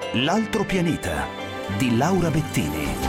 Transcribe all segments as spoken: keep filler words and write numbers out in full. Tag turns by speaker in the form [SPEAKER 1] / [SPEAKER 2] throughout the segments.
[SPEAKER 1] L'altro pianeta di Laura Bettini.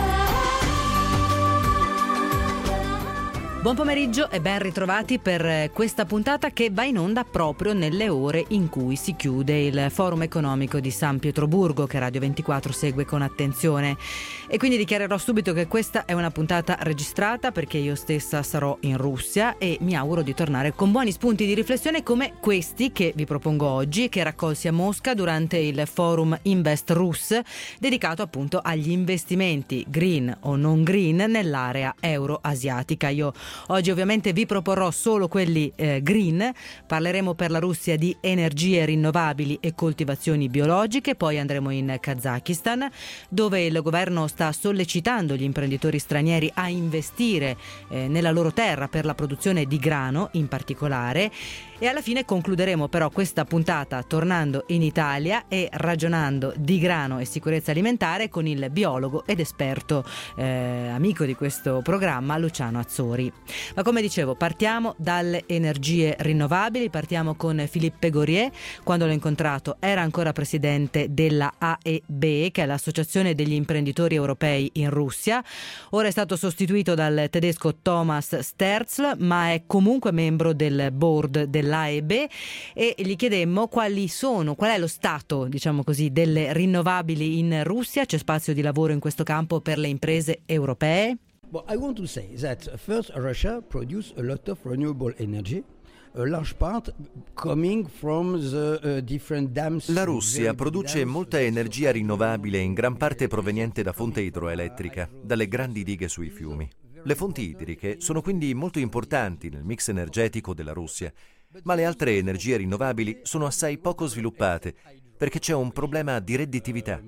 [SPEAKER 2] Buon pomeriggio e ben ritrovati per questa puntata che va in onda proprio nelle ore in cui si chiude il Forum economico di San Pietroburgo, che Radio ventiquattro segue con attenzione. E quindi dichiarerò subito che questa è una puntata registrata, perché io stessa sarò in Russia e mi auguro di tornare con buoni spunti di riflessione come questi che vi propongo oggi e che raccolsi a Mosca durante il Forum Invest Rus, dedicato appunto agli investimenti green o non green nell'area euroasiatica. Io oggi ovviamente vi proporrò solo quelli eh, green. Parleremo per la Russia di energie rinnovabili e coltivazioni biologiche, poi andremo in Kazakistan, dove il governo sta sollecitando gli imprenditori stranieri a investire eh, nella loro terra per la produzione di grano in particolare. E alla fine concluderemo però questa puntata tornando in Italia e ragionando di grano e sicurezza alimentare con il biologo ed esperto eh, amico di questo programma Luciano Azzori. Ma come dicevo, partiamo dalle energie rinnovabili, partiamo con Philippe Gorier. Quando l'ho incontrato era ancora presidente della A E B, che è l'Associazione degli imprenditori europei in Russia. Ora è stato sostituito dal tedesco Thomas Stertzl, ma è comunque membro del board dell'A E B, e gli chiedemmo quali sono, qual è lo stato, diciamo così, delle rinnovabili in Russia. C'è spazio di lavoro in questo campo per le imprese europee?
[SPEAKER 3] Well, I want to say that first Russia produces a lot of renewable energy. A large part coming from the uh, different dams.
[SPEAKER 4] La Russia produce molta energia rinnovabile, in gran parte proveniente da fonte idroelettrica, dalle grandi dighe sui fiumi. Le fonti idriche sono quindi molto importanti nel mix energetico della Russia, ma le altre energie rinnovabili sono assai poco sviluppate, perché c'è un problema di redditività.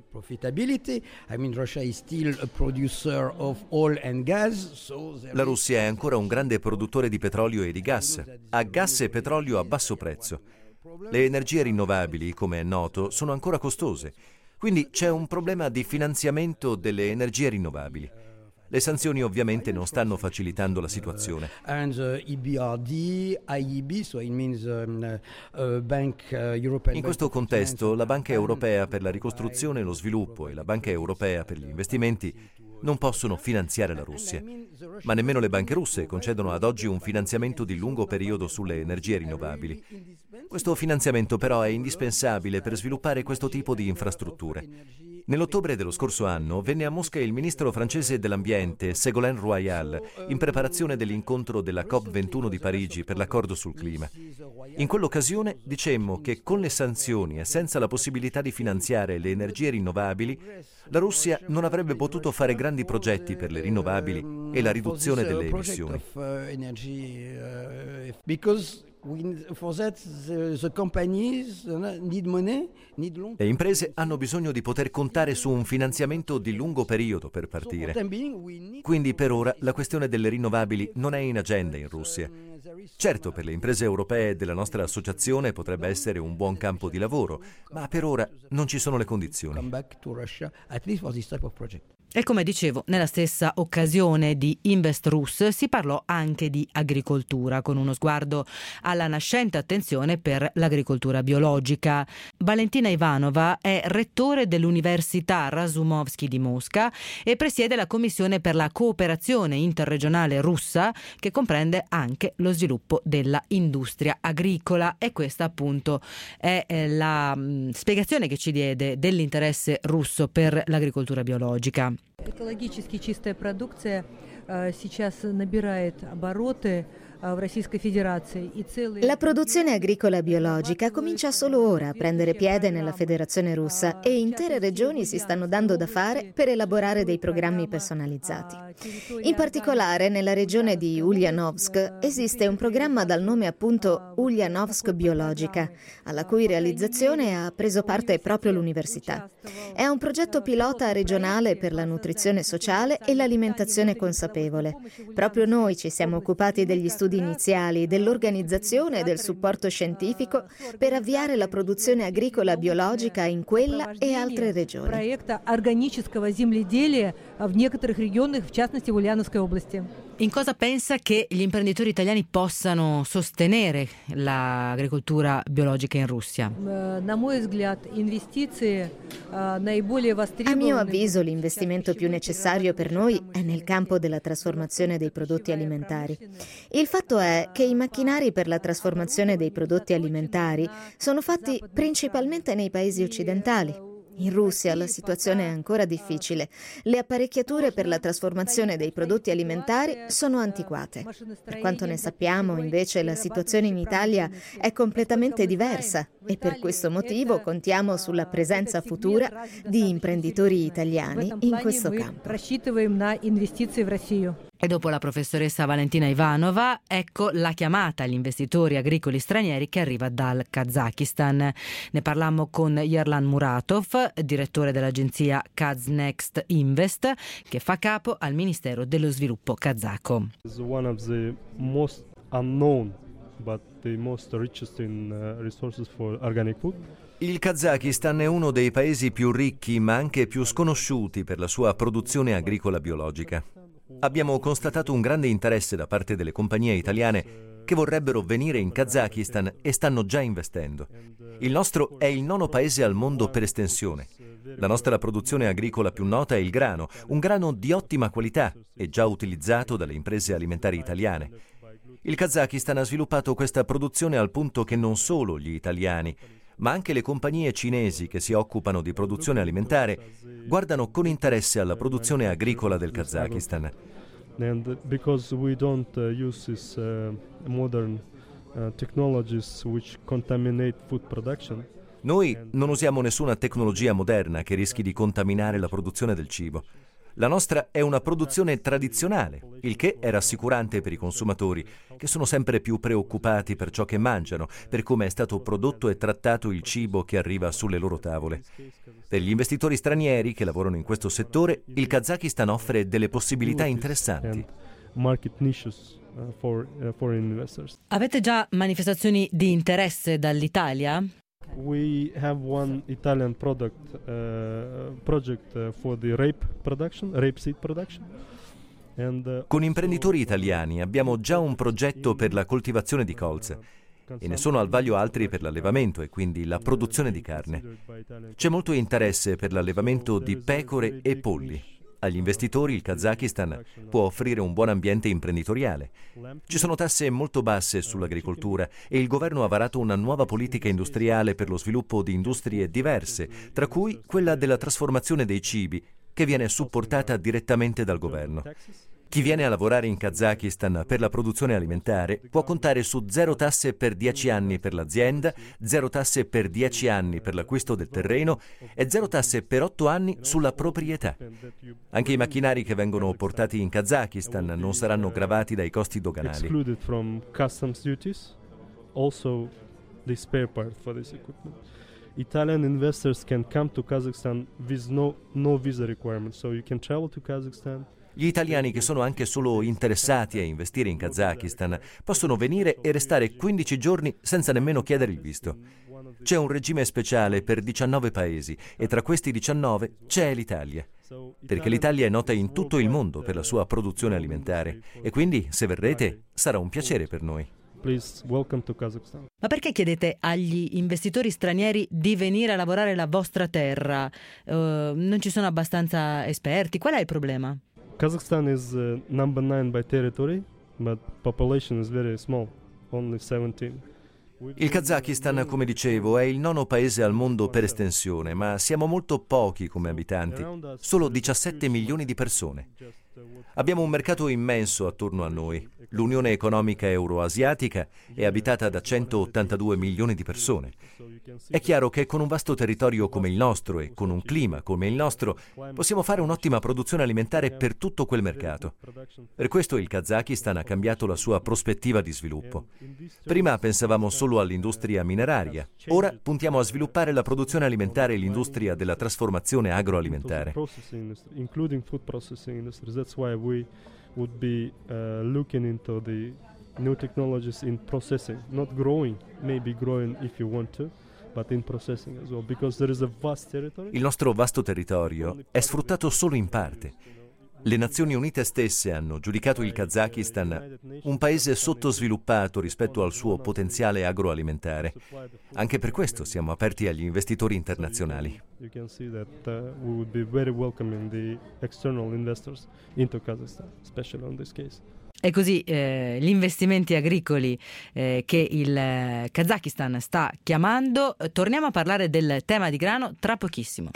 [SPEAKER 4] La Russia è ancora un grande produttore di petrolio e di gas, ha gas e petrolio a basso prezzo. Le energie rinnovabili, come è noto, sono ancora costose, quindi c'è un problema di finanziamento delle energie rinnovabili. Le sanzioni ovviamente non stanno facilitando la situazione. In questo contesto, la Banca Europea per la Ricostruzione e lo Sviluppo e la Banca Europea per gli Investimenti non possono finanziare la Russia. Ma nemmeno le banche russe concedono ad oggi un finanziamento di lungo periodo sulle energie rinnovabili. Questo finanziamento però è indispensabile per sviluppare questo tipo di infrastrutture. Nell'ottobre dello scorso anno venne a Mosca il ministro francese dell'ambiente Ségolène Royal in preparazione dell'incontro della COP ventuno di Parigi per l'accordo sul clima. In quell'occasione dicemmo che con le sanzioni e senza la possibilità di finanziare le energie rinnovabili, la Russia non avrebbe potuto fare grandi progetti per le rinnovabili e la riduzione delle emissioni. Le imprese hanno bisogno di poter contare su un finanziamento di lungo periodo per partire. Quindi per ora la questione delle rinnovabili non è in agenda in Russia. Certo, per le imprese europee della nostra associazione potrebbe essere un buon campo di lavoro, ma per ora non ci sono le condizioni.
[SPEAKER 2] E come dicevo, nella stessa occasione di Invest Rus si parlò anche di agricoltura, con uno sguardo alla nascente attenzione per l'agricoltura biologica. Valentina Ivanova è rettore dell'Università Rasumovsky di Mosca e presiede la Commissione per la cooperazione interregionale russa, che comprende anche lo sviluppo della industria agricola. E questa appunto è la mh, spiegazione che ci diede dell'interesse russo per l'agricoltura biologica.
[SPEAKER 5] Экологически чистая продукция сейчас набирает обороты в Российской Федерации.
[SPEAKER 6] La produzione agricola biologica comincia solo ora a prendere piede nella Federazione Russa e intere regioni si stanno dando da fare per elaborare dei programmi personalizzati. In particolare nella regione di Ulyanovsk esiste un programma dal nome appunto Ulyanovsk Biologica, alla cui realizzazione ha preso parte proprio l'università. È un progetto pilota regionale per la nutrizione sociale e l'alimentazione consapevole. Proprio noi ci siamo occupati degli studi studi iniziali, dell'organizzazione e del supporto scientifico per avviare la produzione agricola biologica in quella e altre regioni.
[SPEAKER 5] Проекта органического земледелия в некоторых регионах, в частности в Ульяновской области.
[SPEAKER 2] In cosa pensa che gli imprenditori italiani possano sostenere l'agricoltura biologica in Russia?
[SPEAKER 5] На мой взгляд, инвестиции наиболее востребованы.
[SPEAKER 6] A mio avviso, l'investimento più necessario per noi è nel campo della trasformazione dei prodotti alimentari. Il fatto è che i macchinari per la trasformazione dei prodotti alimentari sono fatti principalmente nei paesi occidentali. In Russia la situazione è ancora difficile. Le apparecchiature per la trasformazione dei prodotti alimentari sono antiquate. Per quanto ne sappiamo, invece, la situazione in Italia è completamente diversa e per questo motivo contiamo sulla presenza futura di imprenditori italiani in questo campo.
[SPEAKER 2] E dopo la professoressa Valentina Ivanova, ecco la chiamata agli investitori agricoli stranieri che arriva dal Kazakistan. Ne parlammo con Yerlan Muratov, direttore dell'agenzia Kaznext Invest, che fa capo al Ministero dello Sviluppo kazako.
[SPEAKER 7] One of the most unknown but the most richest in uh, resources for organic food.
[SPEAKER 4] Il Kazakistan è uno dei paesi più ricchi ma anche più sconosciuti per la sua produzione agricola biologica. Abbiamo constatato un grande interesse da parte delle compagnie italiane che vorrebbero venire in Kazakistan e stanno già investendo. Il nostro è il nono paese al mondo per estensione. La nostra produzione agricola più nota è il grano, un grano di ottima qualità e già utilizzato dalle imprese alimentari italiane. Il Kazakistan ha sviluppato questa produzione al punto che non solo gli italiani, ma anche le compagnie cinesi che si occupano di produzione alimentare guardano con interesse alla produzione agricola del Kazakistan.
[SPEAKER 7] And because we don't uh, use these uh, modern uh, technologies which contaminate food production.
[SPEAKER 4] Noi non usiamo nessuna tecnologia moderna che rischi di contaminare la produzione del cibo. La nostra è una produzione tradizionale, il che è rassicurante per i consumatori, che sono sempre più preoccupati per ciò che mangiano, per come è stato prodotto e trattato il cibo che arriva sulle loro tavole. Per gli investitori stranieri che lavorano in questo settore, il Kazakistan offre delle possibilità interessanti.
[SPEAKER 2] Avete già manifestazioni di interesse dall'Italia?
[SPEAKER 7] We have one Italian product uh, project uh, for the rape production, rapeseed production. And, uh,
[SPEAKER 4] Con imprenditori italiani abbiamo già un progetto per la coltivazione di colza e ne sono al vaglio altri per l'allevamento e quindi la produzione di carne. C'è molto interesse per l'allevamento di pecore e polli. Agli investitori il Kazakistan può offrire un buon ambiente imprenditoriale. Ci sono tasse molto basse sull'agricoltura e il governo ha varato una nuova politica industriale per lo sviluppo di industrie diverse, tra cui quella della trasformazione dei cibi, che viene supportata direttamente dal governo. Chi viene a lavorare in Kazakistan per la produzione alimentare può contare su zero tasse per dieci anni per l'azienda, zero tasse per dieci anni per l'acquisto del terreno e zero tasse per otto anni sulla proprietà. Anche i macchinari che vengono portati in Kazakistan non saranno gravati dai costi doganali.
[SPEAKER 7] Excluded from customs duties, also the spare part for this equipment. Italian investors can come to Kazakhstan with no, no visa requirement, so you can travel to Kazakhstan.
[SPEAKER 4] Gli italiani che sono anche solo interessati a investire in Kazakistan possono venire e restare quindici giorni senza nemmeno chiedere il visto. C'è un regime speciale per diciannove paesi e tra questi diciannove c'è l'Italia, perché l'Italia è nota in tutto il mondo per la sua produzione alimentare e quindi se verrete sarà un piacere per noi.
[SPEAKER 7] Please, welcome to Kazakhstan.
[SPEAKER 2] Ma perché chiedete agli investitori stranieri di venire a lavorare la vostra terra? Uh, non ci sono abbastanza esperti? Qual è il problema?
[SPEAKER 7] Kazakhstan is uh, number nine by territory, but population is very small, only seventeen.
[SPEAKER 4] Il Kazakistan, come dicevo, è il nono paese al mondo per estensione, ma siamo molto pochi come abitanti, solo diciassette milioni di persone. Abbiamo un mercato immenso attorno a noi. L'Unione Economica Euroasiatica è abitata da centottantadue milioni di persone. È chiaro che con un vasto territorio come il nostro e con un clima come il nostro possiamo fare un'ottima produzione alimentare per tutto quel mercato. Per questo il Kazakistan ha cambiato la sua prospettiva di sviluppo. Prima pensavamo solo all'industria mineraria, ora puntiamo a sviluppare la produzione alimentare e l'industria della trasformazione agroalimentare.
[SPEAKER 7] That's why we would be uh, looking into the new technologies in processing, not growing, maybe growing if you want to, but in processing as well, because there is a vast territory.
[SPEAKER 4] Il nostro vasto territorio è sfruttato solo in parte. Le Nazioni Unite stesse hanno giudicato il Kazakistan un paese sottosviluppato rispetto al suo potenziale agroalimentare. Anche per questo siamo aperti agli investitori internazionali.
[SPEAKER 7] You can see that uh, we would be very welcoming the external investors into Kazakhstan, especially in this case.
[SPEAKER 2] E così eh, gli investimenti agricoli eh, che il eh, Kazakistan sta chiamando. Torniamo a parlare del tema di grano tra pochissimo.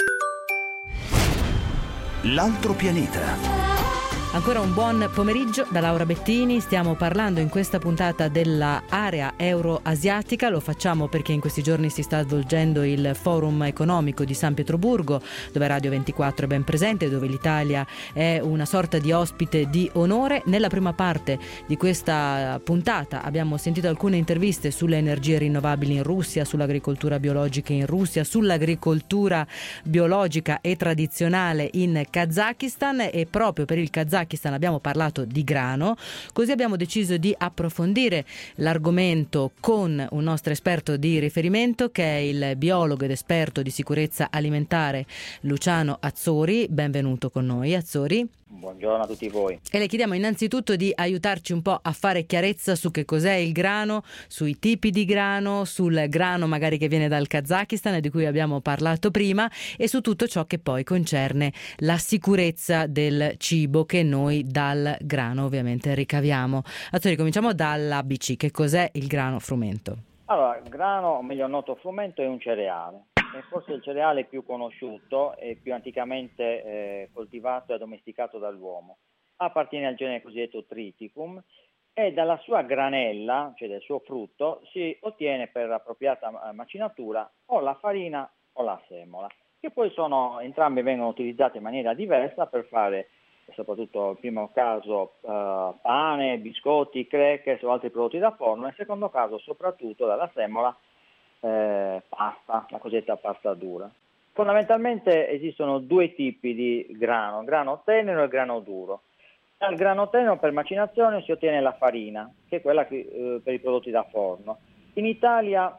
[SPEAKER 1] L'altro pianeta.
[SPEAKER 2] Ancora un buon pomeriggio da Laura Bettini. Stiamo parlando in questa puntata dell'area euroasiatica. Lo facciamo perché in questi giorni si sta svolgendo il Forum economico di San Pietroburgo, dove Radio ventiquattro è ben presente, dove l'Italia è una sorta di ospite di onore. Nella prima parte di questa puntata abbiamo sentito alcune interviste sulle energie rinnovabili in Russia, sull'agricoltura biologica in Russia, sull'agricoltura biologica e tradizionale in Kazakistan, e proprio per il Kazakistan abbiamo parlato di grano. Così abbiamo deciso di approfondire l'argomento con un nostro esperto di riferimento, che è il biologo ed esperto di sicurezza alimentare Luciano Azzori. Benvenuto con noi, Azzori.
[SPEAKER 8] Buongiorno a tutti voi.
[SPEAKER 2] E le chiediamo innanzitutto di aiutarci un po' a fare chiarezza su che cos'è il grano, sui tipi di grano, sul grano magari che viene dal Kazakistan, di cui abbiamo parlato prima, e su tutto ciò che poi concerne la sicurezza del cibo che noi dal grano ovviamente ricaviamo. Azzori, cominciamo dall'A B C. Che cos'è il grano frumento?
[SPEAKER 8] Allora, il grano, o meglio noto frumento, è un cereale. È forse il cereale più conosciuto e più anticamente eh, coltivato e addomesticato dall'uomo. Appartiene al genere cosiddetto Triticum e dalla sua granella, cioè del suo frutto, si ottiene per appropriata macinatura o la farina o la semola, che poi sono entrambe vengono utilizzate in maniera diversa per fare, soprattutto nel primo caso, eh, pane, biscotti, crackers o altri prodotti da forno, nel secondo caso soprattutto dalla semola Eh, pasta, la cosiddetta pasta dura. Fondamentalmente esistono due tipi di grano, grano tenero e grano duro. Dal grano tenero per macinazione si ottiene la farina, che è quella che, eh, per i prodotti da forno. In Italia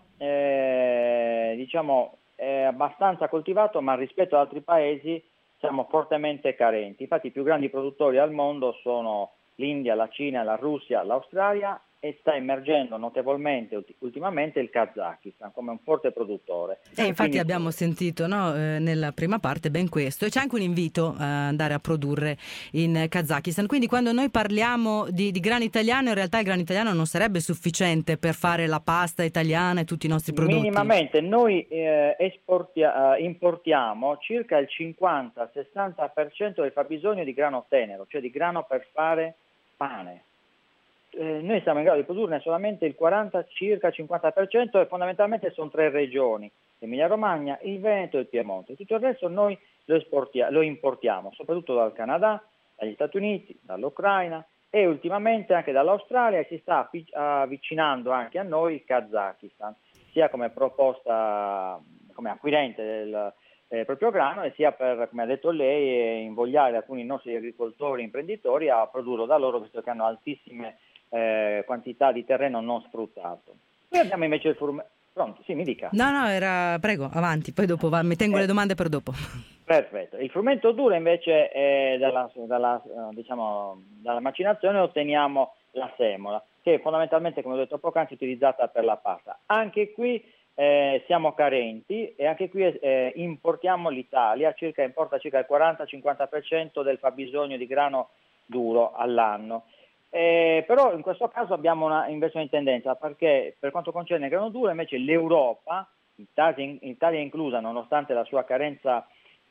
[SPEAKER 8] eh, diciamo è abbastanza coltivato, ma rispetto ad altri paesi siamo fortemente carenti. Infatti i più grandi produttori al mondo sono l'India, la Cina, la Russia, l'Australia, e sta emergendo notevolmente ultimamente il Kazakistan come un forte produttore.
[SPEAKER 2] E infatti Quindi... abbiamo sentito no, eh, nella prima parte ben questo, e c'è anche un invito a andare a produrre in Kazakistan. Quindi quando noi parliamo di, di grano italiano, in realtà il grano italiano non sarebbe sufficiente per fare la pasta italiana e tutti i nostri prodotti?
[SPEAKER 8] Minimamente. Noi eh, esportia- importiamo circa il cinquanta sessanta per cento del fabbisogno di grano tenero, cioè di grano per fare pane. Eh, noi siamo in grado di produrne solamente il quaranta, circa cinquanta per cento, e fondamentalmente sono tre regioni: Emilia Romagna, il Veneto e il Piemonte. Tutto il resto noi lo, esportia- lo importiamo, soprattutto dal Canada, dagli Stati Uniti, dall'Ucraina e ultimamente anche dall'Australia, e si sta avvicinando anche a noi il Kazakistan, sia come proposta, come acquirente del eh, proprio grano, e sia per, come ha detto lei, invogliare alcuni nostri agricoltori e imprenditori a produrlo da loro, visto che hanno altissime Eh, quantità di terreno non sfruttato. Poi abbiamo invece il frumento. Pronto? Sì, mi dica.
[SPEAKER 2] No, no, era prego, avanti, poi dopo va, mi tengo eh. le domande per dopo.
[SPEAKER 8] Perfetto. Il frumento duro invece è dalla, dalla, diciamo, dalla macinazione otteniamo la semola, che è fondamentalmente, come ho detto poc'anzi, utilizzata per la pasta. Anche qui eh, siamo carenti, e anche qui eh, importiamo l'Italia, circa importa circa il quaranta cinquanta per cento del fabbisogno di grano duro all'anno. Eh, però in questo caso abbiamo una inversione di tendenza, perché per quanto concerne il grano duro invece l'Europa, Italia, Italia inclusa, nonostante la sua carenza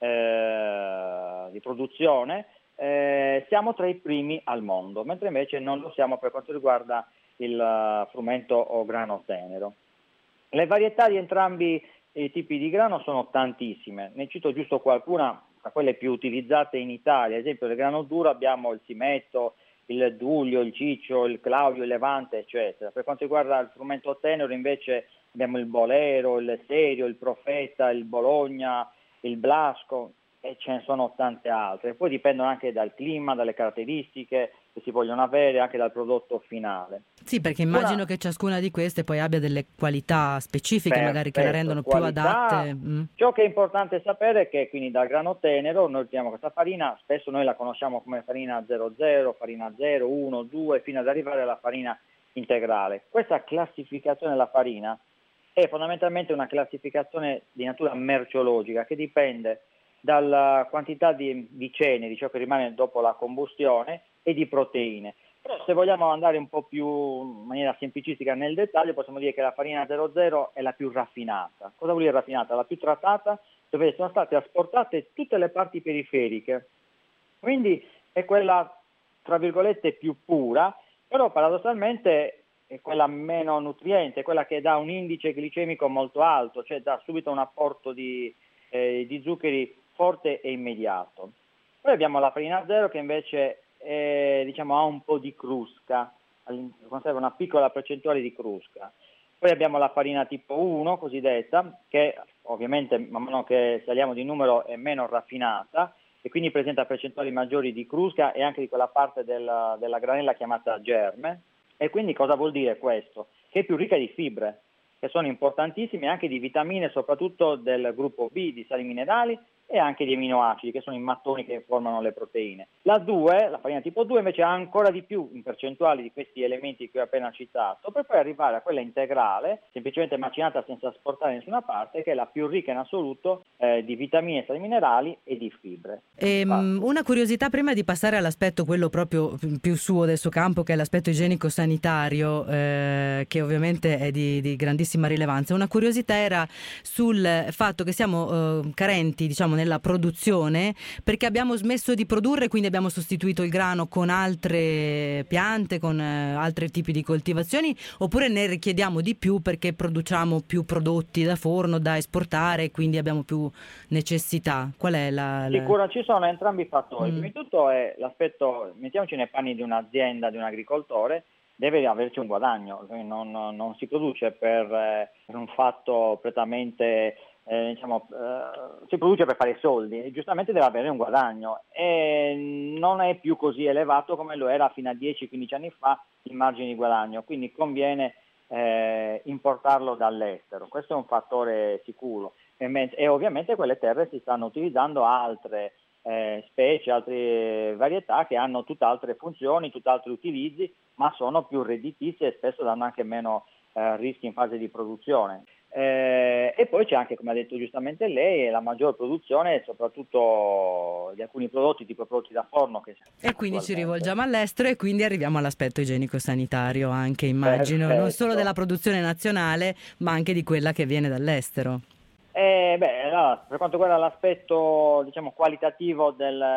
[SPEAKER 8] eh, di produzione, eh, siamo tra i primi al mondo, mentre invece non lo siamo per quanto riguarda il uh, frumento o grano tenero. Le varietà di entrambi i tipi di grano sono tantissime, ne cito giusto qualcuna, tra quelle più utilizzate in Italia. Ad esempio del grano duro abbiamo il Simetto, il Duglio, il Ciccio, il Claudio, il Levante, eccetera. Per quanto riguarda il frumento tenero invece abbiamo il Bolero, il Serio, il Profeta, il Bologna, il Blasco, e ce ne sono tante altre. Poi dipendono anche dal clima, dalle caratteristiche, che si vogliono avere anche dal prodotto finale.
[SPEAKER 2] Sì, perché immagino
[SPEAKER 8] Una...
[SPEAKER 2] che ciascuna di queste poi abbia delle qualità specifiche,
[SPEAKER 8] Perfetto,
[SPEAKER 2] magari che la rendono
[SPEAKER 8] qualità.
[SPEAKER 2] più adatte. Mm.
[SPEAKER 8] Ciò che è importante sapere è che quindi dal grano tenero noi utilizziamo questa farina, spesso noi la conosciamo come farina zero zero, farina zero, uno, due, fino ad arrivare alla farina integrale. Questa classificazione della farina è fondamentalmente una classificazione di natura merceologica che dipende dalla quantità di, di ceneri, di ciò che rimane dopo la combustione, e di proteine. Però se vogliamo andare un po' più in maniera semplicistica nel dettaglio, possiamo dire che la farina zero zero è la più raffinata. Cosa vuol dire raffinata? La più trattata, dove sono state asportate tutte le parti periferiche. Quindi è quella, tra virgolette, più pura, però paradossalmente è quella meno nutriente, quella che dà un indice glicemico molto alto, cioè dà subito un apporto di, eh, di zuccheri forte e immediato. Poi abbiamo la farina zero che invece è, diciamo, ha un po' di crusca, conserva una piccola percentuale di crusca. Poi abbiamo la farina tipo uno, cosiddetta, che ovviamente man mano che saliamo di numero è meno raffinata e quindi presenta percentuali maggiori di crusca e anche di quella parte della, della granella chiamata germe. E quindi cosa vuol dire questo? Che è più ricca di fibre, che sono importantissime, anche di vitamine, soprattutto del gruppo B, di sali minerali, e anche di aminoacidi, che sono i mattoni che formano le proteine. La due, la farina tipo due, invece ha ancora di più in percentuali di questi elementi che ho appena citato, per poi arrivare a quella integrale, semplicemente macinata senza asportare da nessuna parte, che è la più ricca in assoluto eh, di vitamine, sali minerali e di fibre.
[SPEAKER 2] Ehm, una curiosità prima di passare all'aspetto quello proprio più suo del suo campo, che è l'aspetto igienico-sanitario, eh, che ovviamente è di, di grandissima rilevanza. Una curiosità era sul fatto che siamo eh, carenti, diciamo, nella produzione, perché abbiamo smesso di produrre, quindi abbiamo sostituito il grano con altre piante, con eh, altri tipi di coltivazioni, oppure ne richiediamo di più perché produciamo più prodotti da forno da esportare e quindi abbiamo più necessità? Qual è la... la...
[SPEAKER 8] Sicuro, ci sono entrambi i fattori.
[SPEAKER 2] Mm.
[SPEAKER 8] Prima di tutto è l'aspetto, mettiamoci nei panni di un'azienda, di un agricoltore, deve averci un guadagno, non, non si produce per, eh, per un fatto prettamente Eh, diciamo, eh, si produce per fare soldi e giustamente deve avere un guadagno e non è più così elevato come lo era fino a dieci quindici anni fa il margine di guadagno, quindi conviene eh, importarlo dall'estero. Questo è un fattore sicuro e, e ovviamente quelle terre si stanno utilizzando altre eh, specie, altre varietà che hanno tutt'altre funzioni, tutt'altri utilizzi, ma sono più redditizie e spesso danno anche meno eh, rischi in fase di produzione. Eh, e poi c'è anche, come ha detto giustamente lei, la maggior produzione soprattutto di alcuni prodotti tipo prodotti da forno. Che
[SPEAKER 2] e quindi ci rivolgiamo all'estero e quindi arriviamo all'aspetto igienico-sanitario anche, immagino,
[SPEAKER 8] Perfetto.
[SPEAKER 2] Non solo della produzione nazionale ma anche di quella che viene dall'estero.
[SPEAKER 8] Eh, beh, allora, per quanto riguarda l'aspetto, diciamo, qualitativo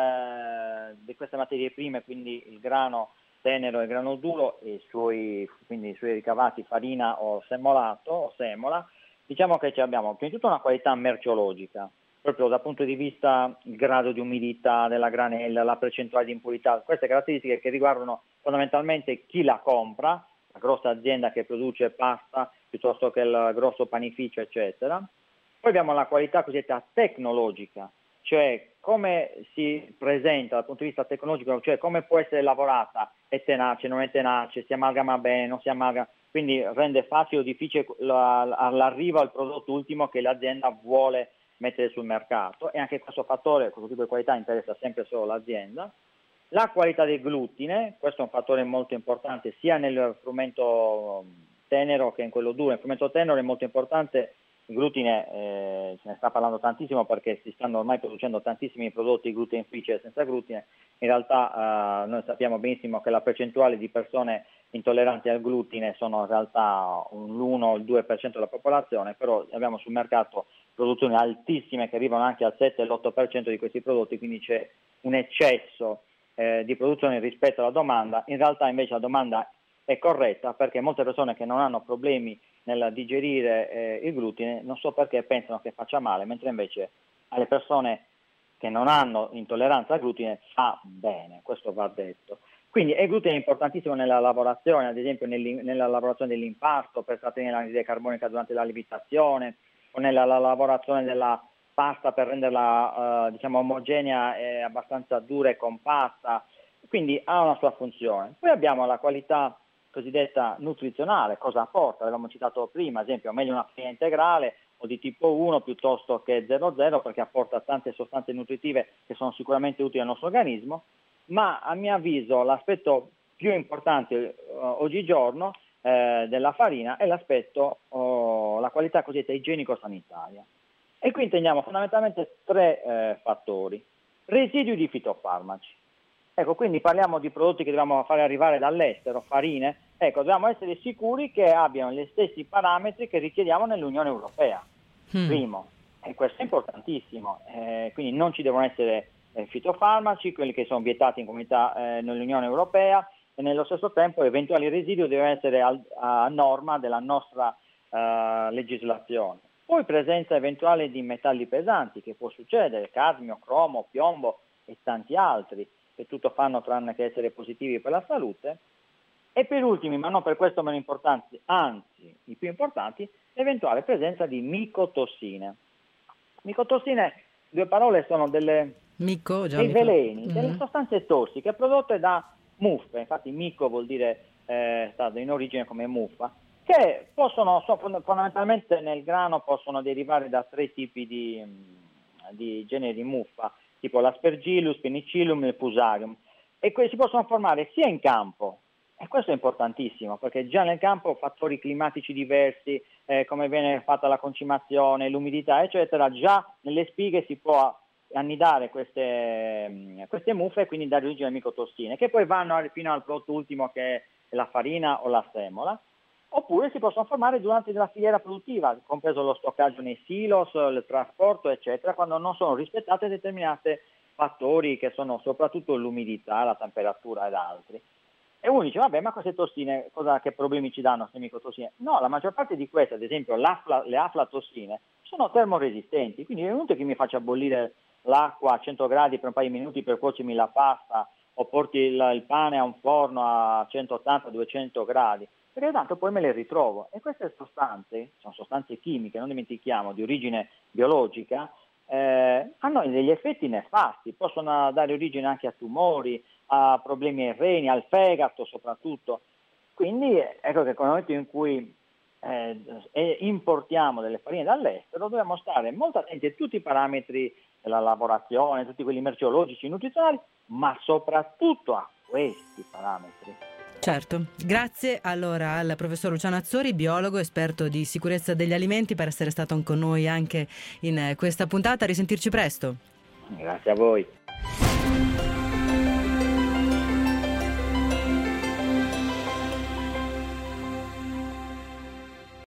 [SPEAKER 8] del, di queste materie prime, quindi il grano tenero e il grano duro e i suoi, quindi i suoi ricavati farina o semolato o semola, diciamo che abbiamo prima di tutto una qualità merceologica, proprio dal punto di vista il grado di umidità della granella, la percentuale di impurità, queste caratteristiche che riguardano fondamentalmente chi la compra, la grossa azienda che produce pasta piuttosto che il grosso panificio, eccetera. Poi abbiamo la qualità cosiddetta tecnologica, cioè come si presenta dal punto di vista tecnologico, cioè come può essere lavorata, è tenace, non è tenace, si amalgama bene, non si amalgama, quindi rende facile o difficile l'arrivo al prodotto ultimo che l'azienda vuole mettere sul mercato e anche questo fattore, questo tipo di qualità interessa sempre solo l'azienda. La qualità del glutine, questo è un fattore molto importante sia nel frumento tenero che in quello duro. Nel frumento tenero è molto importante il glutine, eh, se ne sta parlando tantissimo perché si stanno ormai producendo tantissimi prodotti gluten free, cioè senza glutine. In realtà eh, noi sappiamo benissimo che la percentuale di persone intolleranti al glutine sono in realtà l'uno o il due per cento della popolazione, però abbiamo sul mercato produzioni altissime che arrivano anche al sette e l'otto per cento di questi prodotti, quindi c'è un eccesso eh, di produzione rispetto alla domanda. In realtà invece la domanda è corretta perché molte persone che non hanno problemi nel digerire eh, il glutine non so perché pensano che faccia male, mentre invece alle persone che non hanno intolleranza al glutine fa bene, questo va detto. Quindi il glutine è importantissimo nella lavorazione, ad esempio nella lavorazione dell'impasto per trattenere l'anidride carbonica durante la lievitazione o nella lavorazione della pasta per renderla eh, diciamo omogenea e abbastanza dura e compatta. quindi ha una sua funzione. Poi abbiamo la qualità cosiddetta nutrizionale, cosa apporta, avevamo citato prima, ad esempio meglio una farina integrale o di tipo uno piuttosto che zero zero, perché apporta tante sostanze nutritive che sono sicuramente utili al nostro organismo, ma a mio avviso l'aspetto più importante uh, oggigiorno eh, della farina è l'aspetto, uh, la qualità cosiddetta igienico-sanitaria. E qui intendiamo fondamentalmente tre eh, fattori. Residui di fitofarmaci. Ecco, quindi parliamo di prodotti che dobbiamo fare arrivare dall'estero, farine. Ecco, dobbiamo essere sicuri che abbiano gli stessi parametri che richiediamo nell'Unione Europea. Mm. Primo, e questo è importantissimo, eh, quindi non ci devono essere eh, fitofarmaci, quelli che sono vietati in comunità eh, nell'Unione Europea, e nello stesso tempo eventuali residui devono essere al, a norma della nostra eh, legislazione. Poi presenza eventuale di metalli pesanti, che può succedere, cadmio, cromo, piombo e tanti altri, che tutto fanno tranne che essere positivi per la salute. E per ultimi, ma non per questo meno importanti, anzi i più importanti, l'eventuale presenza di micotossine. Micotossine, due parole, sono delle,
[SPEAKER 2] Mico, già
[SPEAKER 8] dei
[SPEAKER 2] mi
[SPEAKER 8] veleni,
[SPEAKER 2] fa...
[SPEAKER 8] delle
[SPEAKER 2] mm.
[SPEAKER 8] sostanze tossiche prodotte da muffe, infatti mico vuol dire eh, stato in origine come muffa, che possono, so, fondamentalmente nel grano possono derivare da tre tipi di, di generi di muffa, tipo l'Aspergillus, Penicillium e il Fusarium, e questi si possono formare sia in campo, e questo è importantissimo, perché già nel campo fattori climatici diversi, eh, come viene fatta la concimazione, l'umidità, eccetera, già nelle spighe si può annidare queste, queste muffe e quindi dare origine a micotossine, che poi vanno fino al prodotto ultimo che è la farina o la semola, oppure si possono formare durante la filiera produttiva, compreso lo stoccaggio nei silos, il trasporto, eccetera, quando non sono rispettate determinate fattori che sono soprattutto l'umidità, la temperatura ed altri. E uno dice, vabbè, ma queste tossine, cosa, che problemi ci danno queste micotossine? No, la maggior parte di queste, ad esempio l'afla, le aflatossine, sono termoresistenti, quindi è venuto che mi faccia bollire l'acqua a cento gradi per un paio di minuti per cuocermi la pasta, o porti il, il pane a un forno a centottanta duecento gradi, perché tanto poi me le ritrovo. E queste sostanze, sono sostanze chimiche, non dimentichiamo, di origine biologica, eh, hanno degli effetti nefasti, possono dare origine anche a tumori, a problemi ai reni, al fegato soprattutto. Quindi ecco che nel momento in cui eh, importiamo delle farine dall'estero dobbiamo stare molto attenti a tutti i parametri della lavorazione, tutti quelli merceologici, nutrizionali, ma soprattutto a questi parametri.
[SPEAKER 2] Certo, grazie allora al professor Luciano Azzori, biologo, esperto di sicurezza degli alimenti, per essere stato con noi anche in questa puntata. A risentirci presto.
[SPEAKER 8] Grazie a voi.